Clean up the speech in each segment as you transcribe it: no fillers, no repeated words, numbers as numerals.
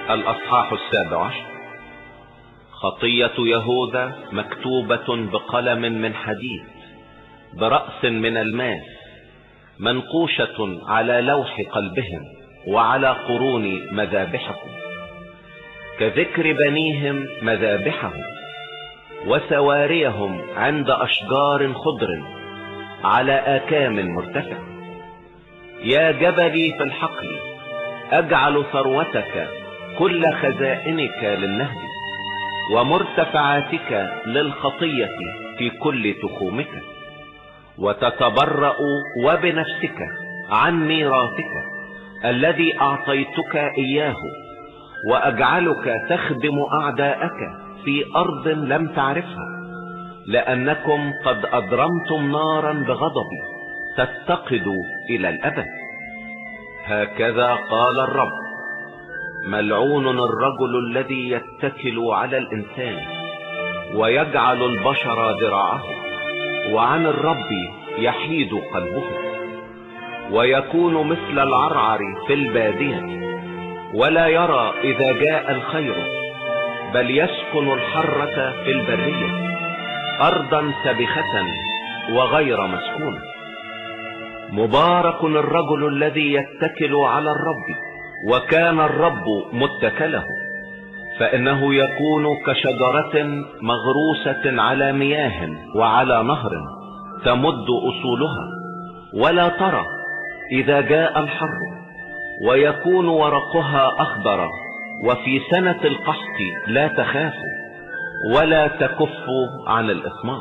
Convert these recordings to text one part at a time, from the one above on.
الأصحاح 17. خطية يهوذا مكتوبة بقلم من حديد برأس من الماس، منقوشة على لوح قلبهم وعلى قرون مذابحهم، كذكر بنيهم مذابحهم وسواريهم عند أشجار خضر على آكام مرتفع. يا جبلي في الحقل، أجعل ثروتك كل خزائنك للنهب، ومرتفعاتك للخطية في كل تخومك، وتتبرأ وبنفسك عن ميراثك الذي أعطيتك إياه، وأجعلك تخدم أعداءك في أرض لم تعرفها، لأنكم قد أضرمتم نارا بغضبي تتقد إلى الأبد. هكذا قال الرب: ملعون الرجل الذي يتكل على الإنسان ويجعل البشر ذراعه، وعن الرب يحيد قلبه، ويكون مثل العرعر في البادية، ولا يرى إذا جاء الخير، بل يسكن الحرة في البرية، أرضا سبخة وغير مسكونة. مبارك الرجل الذي يتكل على الرب، وكان الرب متكله، فإنه يكون كشجرة مغروسة على مياه وعلى نهر، تمد أصولها ولا ترى إذا جاء الحر، ويكون ورقها أخضر، وفي سنة القحط لا تخاف ولا تكف عن الإثمار.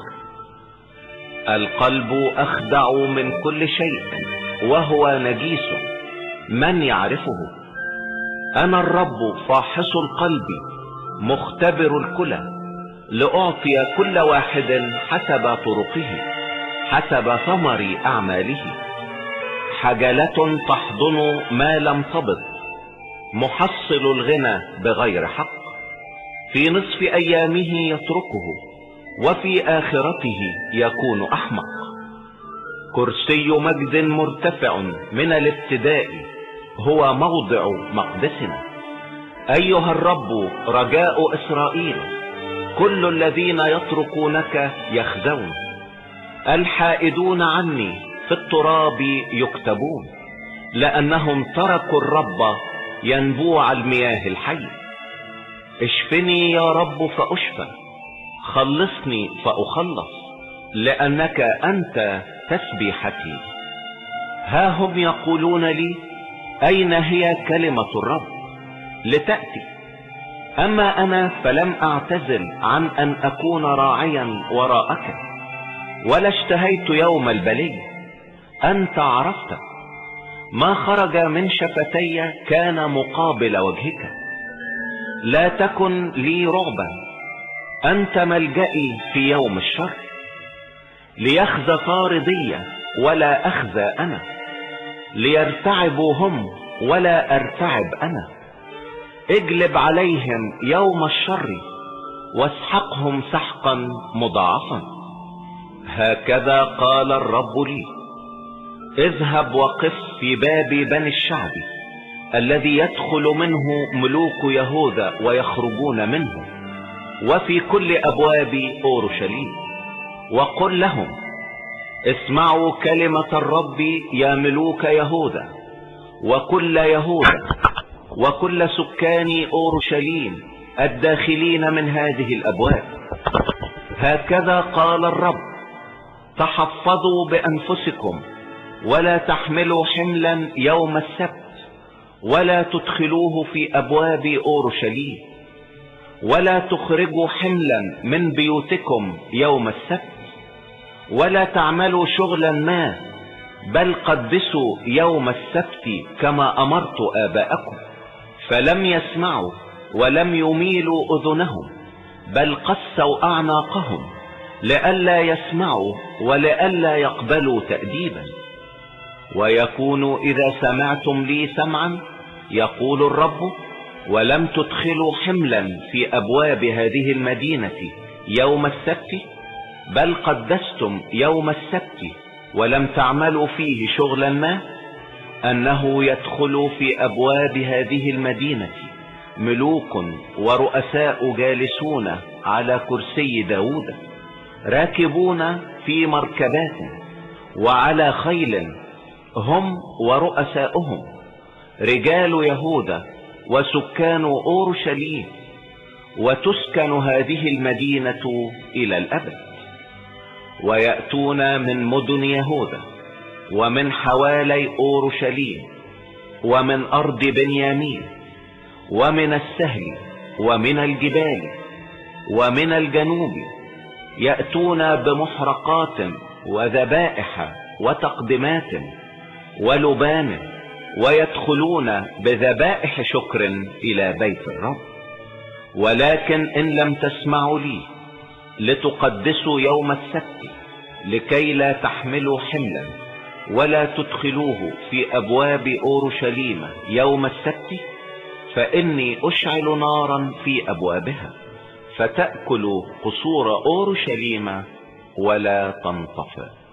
القلب أخدع من كل شيء وهو نجيس، من يعرفه؟ أنا الرب فاحص القلب مختبر الكلى، لأعطي كل واحد حسب طرقه حسب ثمر أعماله. حجلة تحضن ما لم تبض، محصل الغنى بغير حق، في نصف أيامه يتركه، وفي آخرته يكون أحمق. كرسي مجد مرتفع من الابتداء هو موضع مقدسنا. أيها الرب رجاء إسرائيل، كل الذين يتركونك يخزون. الحائدون عني في التراب يكتبون، لأنهم تركوا الرب ينبوع المياه الحي. اشفني يا رب فأشفى، خلصني فأخلص، لأنك أنت تسبيحتي. ها هم يقولون لي: أين هي كلمة الرب لتأتي؟ أما أنا فلم أعتزل عن أن أكون راعيا وراءك، ولا اشتهيت يوم البلي. أنت عرفت ما خرج من شفتي كان مقابل وجهك. لا تكن لي رعبا، أنت ملجئي في يوم الشر. ليخزى طاردي ولا أخزى أنا، ليرتعبوا هم ولا أرتعب أنا. اجلب عليهم يوم الشر، واسحقهم سحقا مضاعفا. هكذا قال الرب لي: اذهب وقف في باب بني الشعب الذي يدخل منه ملوك يهوذا ويخرجون منه، وفي كل أبواب أورشليم، وقل لهم: اسمعوا كلمة الرب يا ملوك يهوذا، وكل يهوذا، وكل سكان أورشليم الداخلين من هذه الأبواب. هكذا قال الرب: تحفظوا بأنفسكم، ولا تحملوا حملا يوم السبت، ولا تدخلوه في أبواب أورشليم، ولا تخرجوا حملا من بيوتكم يوم السبت، ولا تعملوا شغلا ما، بل قدسوا يوم السبت كما أمرت آباءكم. فلم يسمعوا ولم يميلوا أذنهم، بل قسوا أعناقهم، لئلا يسمعوا ولئلا يقبلوا تأديبا. ويكون إذا سمعتم لي سمعا، يقول الرب، ولم تدخلوا حملا في أبواب هذه المدينة يوم السبت، بل قدستم يوم السبت ولم تعملوا فيه شغلا ما، أنه يدخل في أبواب هذه المدينة ملوك ورؤساء جالسون على كرسي داود، راكبون في مركبات وعلى خيل هم ورؤساؤهم، رجال يهوذا وسكان أورشليم، وتسكن هذه المدينة إلى الأبد. ويأتون من مدن يهوذا ومن حوالي أورشليم ومن أرض بنيامين ومن السهل ومن الجبال ومن الجنوب، يأتون بمحرقات وذبائح وتقدمات ولبان، ويدخلون بذبائح شكر إلى بيت الرب. ولكن إن لم تسمعوا لي لتقدسوا يوم السبت، لكي لا تحملوا حملا ولا تدخلوه في أبواب أورشليم يوم السبت، فإني أشعل نارا في أبوابها فتأكل قصور أورشليم ولا تنطفئ.